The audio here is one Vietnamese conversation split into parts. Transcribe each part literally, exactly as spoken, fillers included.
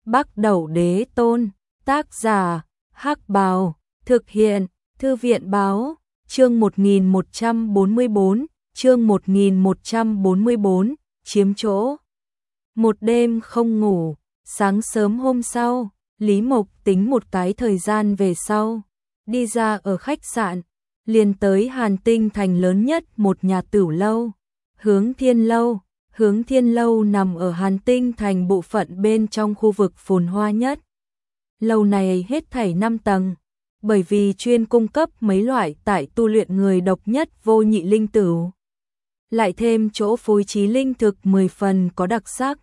Bắc Đẩu Đế Tôn, tác giả, Hắc Bào, thực hiện, Thư viện Báo, chương một nghìn một trăm bốn mươi bốn, chương một nghìn một trăm bốn mươi bốn, chiếm chỗ. Một đêm không ngủ, sáng sớm hôm sau, Lý Mộc tính một cái thời gian về sau, đi ra ở khách sạn, liền tới Hàn Tinh thành lớn nhất một nhà tửu lâu, Hướng Thiên Lâu. Hướng Thiên Lâu nằm ở Hàn Tinh thành bộ phận bên trong khu vực phồn hoa nhất. Lâu này hết thảy năm tầng, bởi vì chuyên cung cấp mấy loại tại tu luyện người độc nhất vô nhị linh tửu. Lại thêm chỗ phối trí linh thực mười phần có đặc sắc.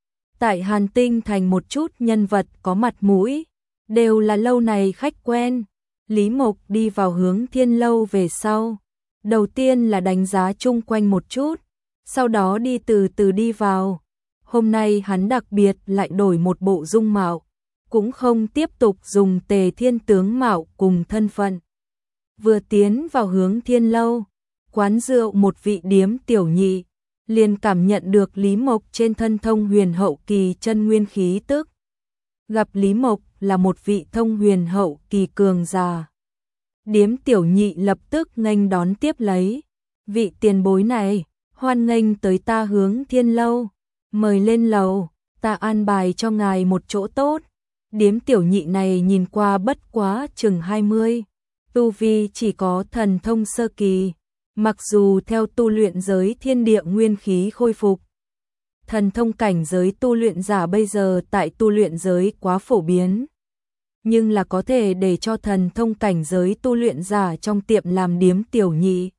Tại Hàn Tinh thành một chút nhân vật có mặt mũi, đều là lâu này khách quen. Lý Mộc đi vào Hướng Thiên Lâu về sau, đầu tiên là đánh giá chung quanh một chút, sau đó đi từ từ đi vào. Hôm nay hắn đặc biệt lại đổi một bộ dung mạo, cũng không tiếp tục dùng Tề Thiên tướng mạo cùng thân phận. Vừa tiến vào Hướng Thiên Lâu, quán rượu một vị điếm tiểu nhị, liền cảm nhận được Lý Mộc trên thân thông huyền hậu kỳ chân nguyên khí tức. Gặp Lý Mộc là một vị thông huyền hậu kỳ cường già. Điếm tiểu nhị lập tức nghênh đón tiếp lấy. Vị tiền bối này, hoan nghênh tới ta Hướng Thiên Lâu, mời lên lầu, ta an bài cho ngài một chỗ tốt. Điếm tiểu nhị này nhìn qua bất quá chừng hai mươi, tu vi chỉ có thần thông sơ kỳ, mặc dù theo tu luyện giới thiên địa nguyên khí khôi phục. Thần thông cảnh giới tu luyện giả bây giờ tại tu luyện giới quá phổ biến, nhưng là có thể để cho thần thông cảnh giới tu luyện giả trong tiệm làm điếm tiểu nhị,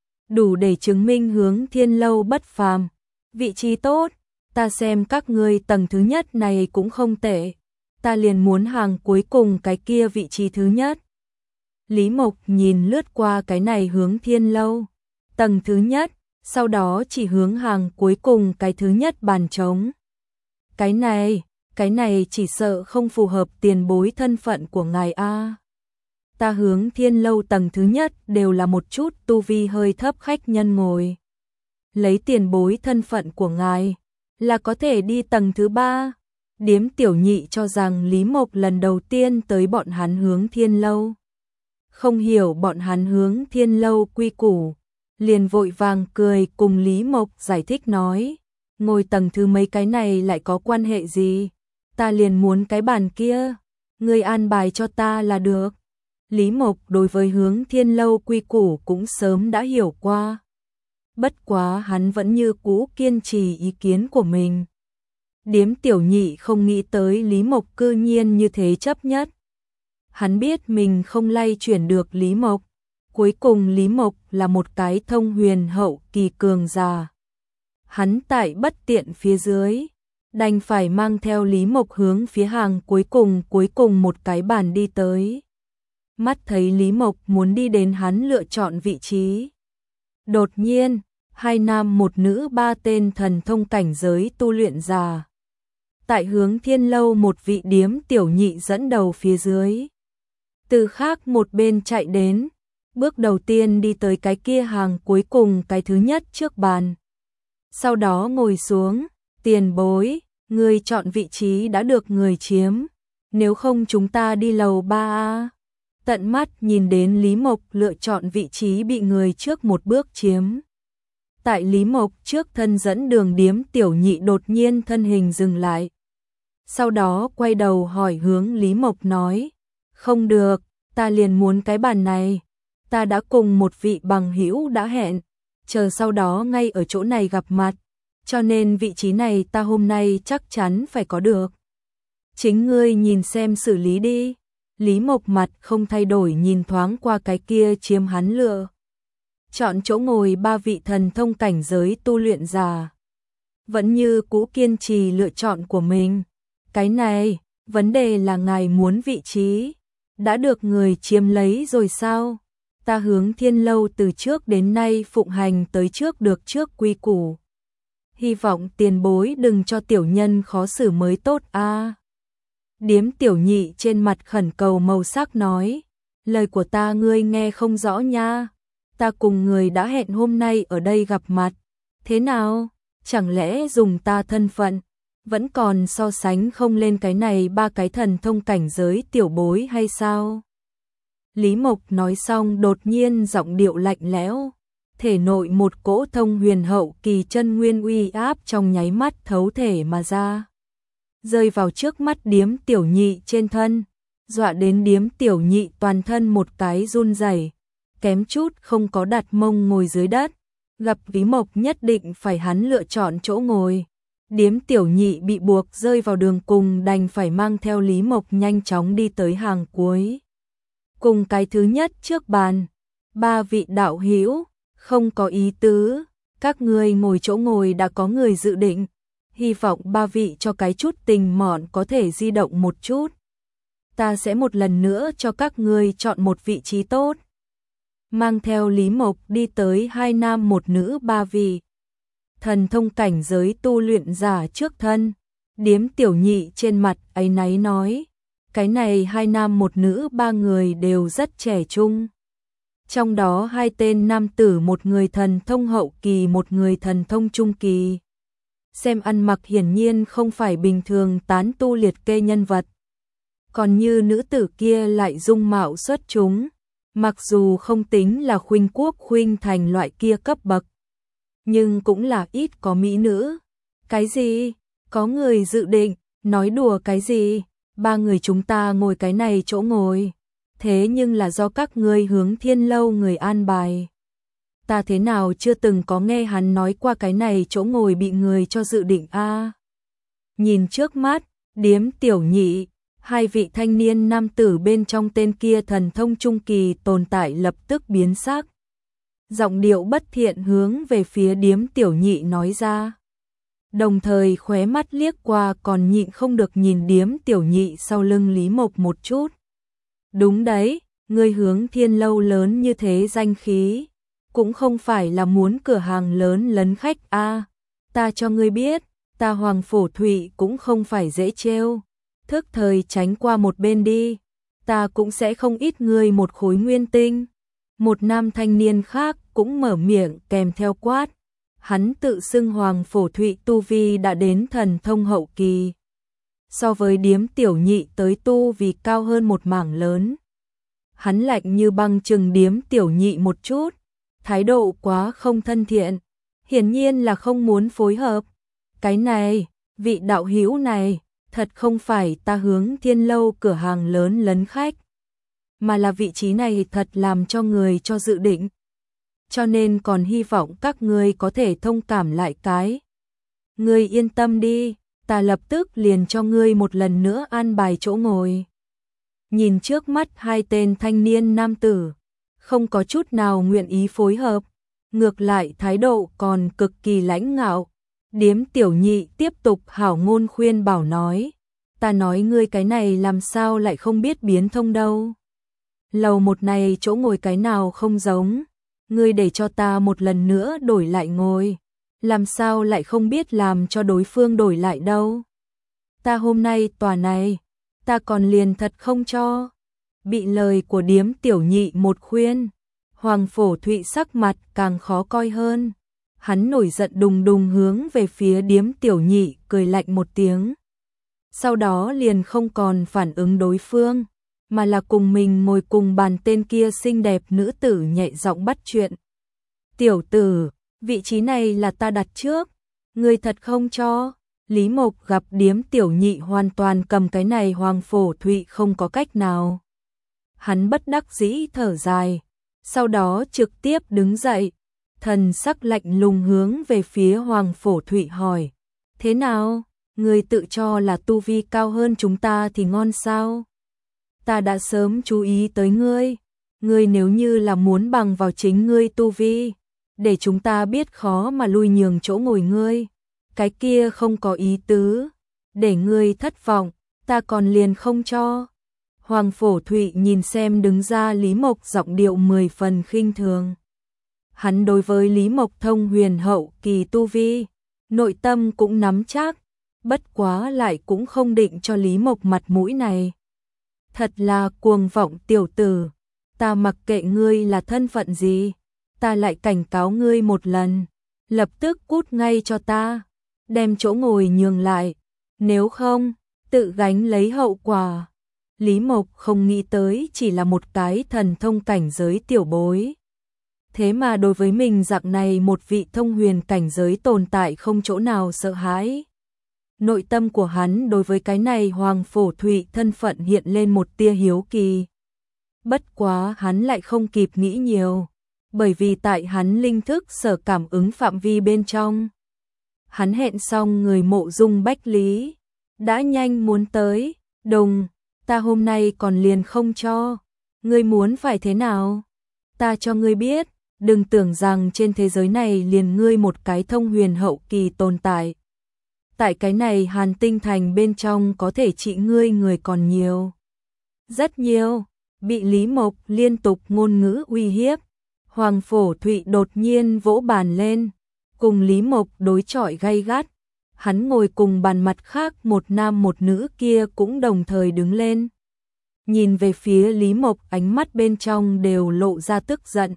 đủ để chứng minh Hướng Thiên Lâu bất phàm. Vị trí tốt, ta xem các ngươi tầng thứ nhất này cũng không tệ, ta liền muốn hàng cuối cùng cái kia vị trí thứ nhất. Lý Mộc nhìn lướt qua cái này Hướng Thiên Lâu, tầng thứ nhất, sau đó chỉ hướng hàng cuối cùng cái thứ nhất bàn trống. Cái này, cái này chỉ sợ không phù hợp tiền bối thân phận của ngài a. Ta Hướng Thiên Lâu tầng thứ nhất đều là một chút tu vi hơi thấp khách nhân ngồi. Lấy tiền bối thân phận của ngài là có thể đi tầng thứ ba. Điếm tiểu nhị cho rằng Lý Mộc lần đầu tiên tới bọn hắn Hướng Thiên Lâu, không hiểu bọn hắn Hướng Thiên Lâu quy củ, liền vội vàng cười cùng Lý Mộc giải thích nói, ngồi tầng thứ mấy cái này lại có quan hệ gì, ta liền muốn cái bàn kia, ngươi an bài cho ta là được. Lý Mộc đối với Hướng Thiên Lâu quy củ cũng sớm đã hiểu qua, bất quá hắn vẫn như cũ kiên trì ý kiến của mình. Điếm tiểu nhị không nghĩ tới Lý Mộc cư nhiên như thế chấp nhất. Hắn biết mình không lay chuyển được Lý Mộc. Cuối cùng Lý Mộc là một cái thông huyền hậu kỳ cường già. Hắn tại bất tiện phía dưới, đành phải mang theo Lý Mộc hướng phía hàng cuối cùng cuối cùng một cái bàn đi tới. Mắt thấy Lý Mộc muốn đi đến hắn lựa chọn vị trí. Đột nhiên, hai nam một nữ ba tên thần thông cảnh giới tu luyện già. Tại Hướng Thiên Lâu một vị điếm tiểu nhị dẫn đầu phía dưới. Từ khác một bên chạy đến, bước đầu tiên đi tới cái kia hàng cuối cùng cái thứ nhất trước bàn. Sau đó ngồi xuống, tiền bối, người chọn vị trí đã được người chiếm, nếu không chúng ta đi lầu ba a. Tận mắt nhìn đến Lý Mộc lựa chọn vị trí bị người trước một bước chiếm. Tại Lý Mộc trước thân dẫn đường điếm tiểu nhị đột nhiên thân hình dừng lại. Sau đó quay đầu hỏi hướng Lý Mộc nói, không được, ta liền muốn cái bàn này, ta đã cùng một vị bằng hữu đã hẹn, chờ sau đó ngay ở chỗ này gặp mặt, cho nên vị trí này ta hôm nay chắc chắn phải có được. Chính ngươi nhìn xem xử lý đi. Lý Mộc mặt không thay đổi nhìn thoáng qua cái kia chiếm hắn lựa. Chọn chỗ ngồi ba vị thần thông cảnh giới tu luyện già. Vẫn như cũ kiên trì lựa chọn của mình. Cái này, vấn đề là ngài muốn vị trí. Đã được người chiếm lấy rồi sao? Ta Hướng Thiên Lâu từ trước đến nay phụng hành tới trước được trước quy củ. Hy vọng tiền bối đừng cho tiểu nhân khó xử mới tốt a. À. Điếm tiểu nhị trên mặt khẩn cầu màu sắc nói, lời của ta ngươi nghe không rõ nha, ta cùng người đã hẹn hôm nay ở đây gặp mặt, thế nào, chẳng lẽ dùng ta thân phận, vẫn còn so sánh không lên cái này ba cái thần thông cảnh giới tiểu bối hay sao? Lý Mộc nói xong đột nhiên giọng điệu lạnh lẽo, thể nội một cỗ thông huyền hậu kỳ chân nguyên uy áp trong nháy mắt thấu thể mà ra, rơi vào trước mắt Điếm Tiểu Nhị trên thân, dọa đến Điếm Tiểu Nhị toàn thân một cái run rẩy, kém chút không có đặt mông ngồi dưới đất. Gặp Lý Mộc nhất định phải hắn lựa chọn chỗ ngồi. Điếm Tiểu Nhị bị buộc rơi vào đường cùng, đành phải mang theo Lý Mộc nhanh chóng đi tới hàng cuối. Cùng cái thứ nhất trước bàn, ba vị đạo hữu, không có ý tứ, các ngươi ngồi chỗ ngồi đã có người dự định, hy vọng ba vị cho cái chút tình mọn có thể di động một chút. Ta sẽ một lần nữa cho các ngươi chọn một vị trí tốt. Mang theo Lý Mộc đi tới hai nam một nữ ba vị thần thông cảnh giới tu luyện giả trước thân. Điếm Tiểu Nhị trên mặt áy náy nói, cái này hai nam một nữ ba người đều rất trẻ trung. Trong đó hai tên nam tử, một người thần thông hậu kỳ, một người thần thông trung kỳ. Xem ăn mặc hiển nhiên không phải bình thường tán tu liệt kê nhân vật. Còn như nữ tử kia lại dung mạo xuất chúng, mặc dù không tính là khuynh quốc khuynh thành loại kia cấp bậc, nhưng cũng là ít có mỹ nữ. Cái gì? Có người dự định, nói đùa cái gì? Ba người chúng ta ngồi cái này chỗ ngồi, thế nhưng là do các ngươi Hướng Thiên lâu người an bài. Ta thế nào chưa từng có nghe hắn nói qua cái này chỗ ngồi bị người cho dự định a. À, nhìn trước mắt, Điếm Tiểu Nhị, hai vị thanh niên nam tử bên trong tên kia thần thông trung kỳ tồn tại lập tức biến sắc. Giọng điệu bất thiện hướng về phía Điếm Tiểu Nhị nói ra. Đồng thời khóe mắt liếc qua còn nhịn không được nhìn Điếm Tiểu Nhị sau lưng Lý Mộc một chút. Đúng đấy, ngươi Hướng Thiên lâu lớn như thế danh khí, cũng không phải là muốn cửa hàng lớn lấn khách a. À, ta cho ngươi biết, ta Hoàng Phổ Thụy cũng không phải dễ trêu. Thức thời tránh qua một bên đi, ta cũng sẽ không ít ngươi một khối nguyên tinh. Một nam thanh niên khác cũng mở miệng kèm theo quát. Hắn tự xưng Hoàng Phổ Thụy tu vi đã đến thần thông hậu kỳ. So với Điếm Tiểu Nhị tới tu vì cao hơn một mảng lớn. Hắn lạnh như băng chừng Điếm Tiểu Nhị một chút, thái độ quá không thân thiện, hiển nhiên là không muốn phối hợp. Cái này, vị đạo hữu này, thật không phải ta Hướng Thiên lâu cửa hàng lớn lấn khách, mà là vị trí này thật làm cho người cho dự định. Cho nên còn hy vọng các ngươi có thể thông cảm lại cái. Ngươi yên tâm đi, ta lập tức liền cho ngươi một lần nữa an bài chỗ ngồi. Nhìn trước mắt hai tên thanh niên nam tử, không có chút nào nguyện ý phối hợp, ngược lại thái độ còn cực kỳ lãnh ngạo. Điếm Tiểu Nhị tiếp tục hảo ngôn khuyên bảo nói, ta nói ngươi cái này làm sao lại không biết biến thông đâu. Lầu một này chỗ ngồi cái nào không giống, ngươi để cho ta một lần nữa đổi lại ngồi, làm sao lại không biết làm cho đối phương đổi lại đâu. Ta hôm nay tòa này, ta còn liền thật không cho. Bị lời của Điếm Tiểu Nhị một khuyên, Hoàng Phổ Thụy sắc mặt càng khó coi hơn. Hắn nổi giận đùng đùng hướng về phía Điếm Tiểu Nhị cười lạnh một tiếng. Sau đó liền không còn phản ứng đối phương, mà là cùng mình ngồi cùng bàn tên kia xinh đẹp nữ tử nhẹ giọng bắt chuyện. Tiểu tử, vị trí này là ta đặt trước, ngươi thật không cho. Lý Mộc gặp Điếm Tiểu Nhị hoàn toàn cầm cái này Hoàng Phổ Thụy không có cách nào. Hắn bất đắc dĩ thở dài, sau đó trực tiếp đứng dậy, thần sắc lạnh lùng hướng về phía Hoàng Phổ Thụy hỏi, thế nào, ngươi tự cho là tu vi cao hơn chúng ta thì ngon sao? Ta đã sớm chú ý tới ngươi, ngươi nếu như là muốn bằng vào chính ngươi tu vi, để chúng ta biết khó mà lui nhường chỗ ngồi ngươi, cái kia không có ý tứ, để ngươi thất vọng, ta còn liền không cho. Hoàng Phổ Thụy nhìn xem đứng ra Lý Mộc giọng điệu mười phần khinh thường. Hắn đối với Lý Mộc thông huyền hậu kỳ tu vi, nội tâm cũng nắm chắc, bất quá lại cũng không định cho Lý Mộc mặt mũi này. Thật là cuồng vọng tiểu tử, ta mặc kệ ngươi là thân phận gì, ta lại cảnh cáo ngươi một lần, lập tức cút ngay cho ta, đem chỗ ngồi nhường lại, nếu không, tự gánh lấy hậu quả. Lý Mộc không nghĩ tới chỉ là một cái thần thông cảnh giới tiểu bối. Thế mà đối với mình dạng này một vị thông huyền cảnh giới tồn tại không chỗ nào sợ hãi. Nội tâm của hắn đối với cái này Hoàng Phổ Thụy thân phận hiện lên một tia hiếu kỳ. Bất quá hắn lại không kịp nghĩ nhiều, bởi vì tại hắn linh thức sở cảm ứng phạm vi bên trong. Hắn hẹn xong người Mộ Dung Bách Lý, đã nhanh muốn tới, đùng, ta hôm nay còn liền không cho, ngươi muốn phải thế nào? Ta cho ngươi biết, đừng tưởng rằng trên thế giới này liền ngươi một cái thông huyền hậu kỳ tồn tại. Tại cái này Hàn Tinh Thành bên trong có thể trị ngươi người còn nhiều. Rất nhiều, bị Lý Mộc liên tục ngôn ngữ uy hiếp. Hoàng Phổ Thụy đột nhiên vỗ bàn lên, cùng Lý Mộc đối chọi gay gắt. Hắn ngồi cùng bàn mặt khác một nam một nữ kia cũng đồng thời đứng lên. Nhìn về phía Lý Mộc ánh mắt bên trong đều lộ ra tức giận.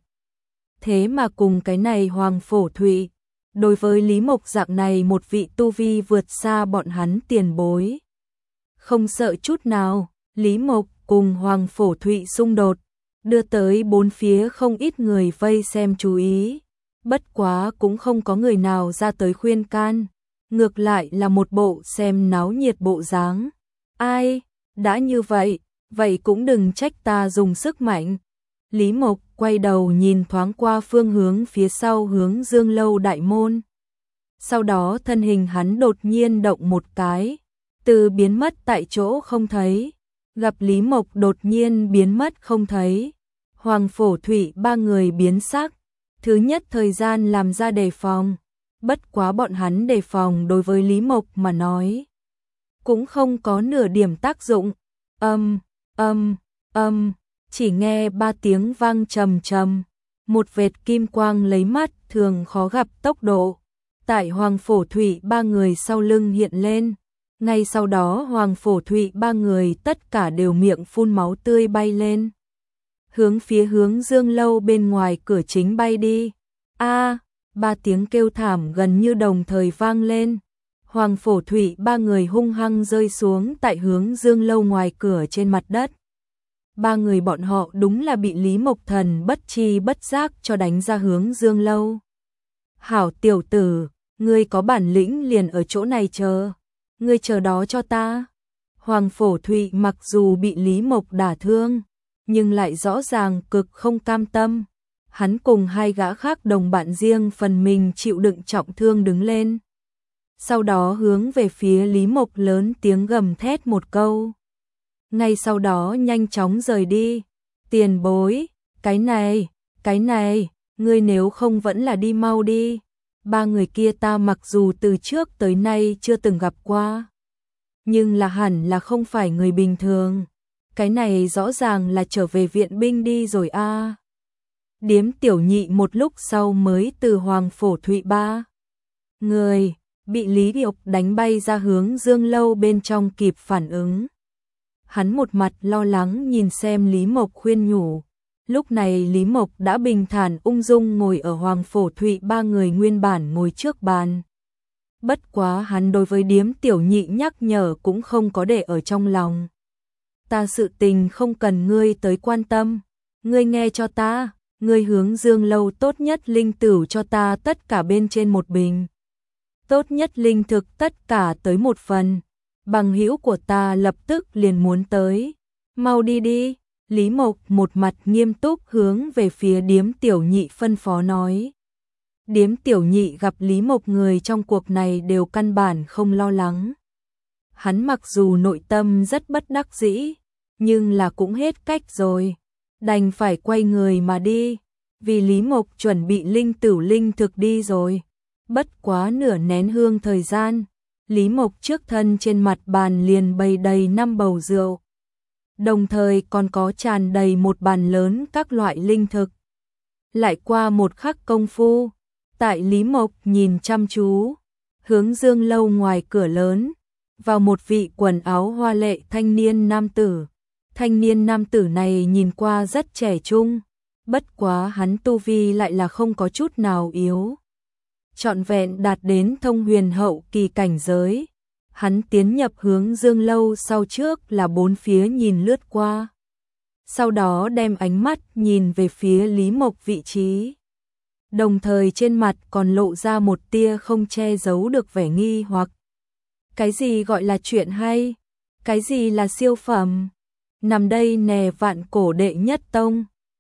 Thế mà cùng cái này Hoàng Phổ Thụy, đối với Lý Mộc dạng này một vị tu vi vượt xa bọn hắn tiền bối. Không sợ chút nào, Lý Mộc cùng Hoàng Phổ Thụy xung đột, đưa tới bốn phía không ít người vây xem chú ý. Bất quá cũng không có người nào ra tới khuyên can, ngược lại là một bộ xem náo nhiệt bộ dáng. Ai, đã như vậy, vậy cũng đừng trách ta dùng sức mạnh. Lý Mộc quay đầu nhìn thoáng qua phương hướng phía sau hướng Dương Lâu đại môn. Sau đó thân hình hắn đột nhiên động một cái, từ biến mất tại chỗ không thấy. Gặp Lý Mộc đột nhiên biến mất không thấy, Hoàng Phổ Thụy ba người biến sắc. Thứ nhất thời gian làm ra đề phòng, bất quá bọn hắn đề phòng đối với Lý Mộc mà nói cũng không có nửa điểm tác dụng. Âm, âm, âm, chỉ nghe ba tiếng vang trầm trầm, một vệt kim quang lấy mắt thường khó gặp tốc độ, tại Hoàng Phổ Thụy ba người sau lưng hiện lên. Ngay sau đó Hoàng Phổ Thụy ba người tất cả đều miệng phun máu tươi bay lên, hướng phía hướng Dương Lâu bên ngoài cửa chính bay đi. A, ba tiếng kêu thảm gần như đồng thời vang lên. Hoàng Phổ Thụy ba người hung hăng rơi xuống tại hướng Dương Lâu ngoài cửa trên mặt đất. Ba người bọn họ đúng là bị Lý Mộc Thần bất chi bất giác cho đánh ra hướng Dương Lâu. Hảo tiểu tử, ngươi có bản lĩnh liền ở chỗ này chờ, ngươi chờ đó cho ta. Hoàng Phổ Thụy mặc dù bị Lý Mộc đả thương, nhưng lại rõ ràng cực không cam tâm. Hắn cùng hai gã khác đồng bạn riêng phần mình chịu đựng trọng thương đứng lên. Sau đó hướng về phía Lý Mộc lớn tiếng gầm thét một câu. Ngay sau đó nhanh chóng rời đi. Tiền bối, cái này, cái này, ngươi nếu không vẫn là đi mau đi. Ba người kia ta mặc dù từ trước tới nay chưa từng gặp qua, nhưng là hẳn là không phải người bình thường. Cái này rõ ràng là trở về viện binh đi rồi a. À. Điếm Tiểu Nhị một lúc sau mới từ Hoàng Phổ Thụy ba người bị Lý Điệp đánh bay ra hướng Dương Lâu bên trong kịp phản ứng. Hắn một mặt lo lắng nhìn xem Lý Mộc khuyên nhủ. Lúc này Lý Mộc đã bình thản ung dung ngồi ở Hoàng Phổ Thụy ba người nguyên bản ngồi trước bàn. Bất quá hắn đối với Điếm Tiểu Nhị nhắc nhở cũng không có để ở trong lòng. Ta sự tình không cần ngươi tới quan tâm, ngươi nghe cho ta, ngươi hướng Dương Lâu tốt nhất linh tửu cho ta tất cả bên trên một bình. Tốt nhất linh thực tất cả tới một phần, bằng hữu của ta lập tức liền muốn tới. Mau đi đi, Lý Mộc một mặt nghiêm túc hướng về phía Điếm Tiểu Nhị phân phó nói. Điếm Tiểu Nhị gặp Lý Mộc người trong cuộc này đều căn bản không lo lắng. Hắn mặc dù nội tâm rất bất đắc dĩ, nhưng là cũng hết cách rồi, đành phải quay người mà đi, vì Lý Mộc chuẩn bị linh tửu linh thực đi rồi. Bất quá nửa nén hương thời gian, Lý Mộc trước thân trên mặt bàn liền bày đầy năm bầu rượu, đồng thời còn có tràn đầy một bàn lớn các loại linh thực. Lại qua một khắc công phu, tại Lý Mộc nhìn chăm chú, hướng Dương Lâu ngoài cửa lớn, vào một vị quần áo hoa lệ thanh niên nam tử. Thanh niên nam tử này nhìn qua rất trẻ trung, bất quá hắn tu vi lại là không có chút nào yếu. Trọn vẹn đạt đến thông huyền hậu kỳ cảnh giới. hắn tiến nhập hướng Dương lâu sau trước là bốn phía nhìn lướt qua. Sau đó đem ánh mắt nhìn về phía Lý Mộc vị trí. Đồng thời trên mặt còn lộ ra một tia không che giấu được vẻ nghi hoặc. Cái gì gọi là chuyện hay? Cái gì là siêu phẩm? Nằm đây nè vạn cổ đệ nhất tông.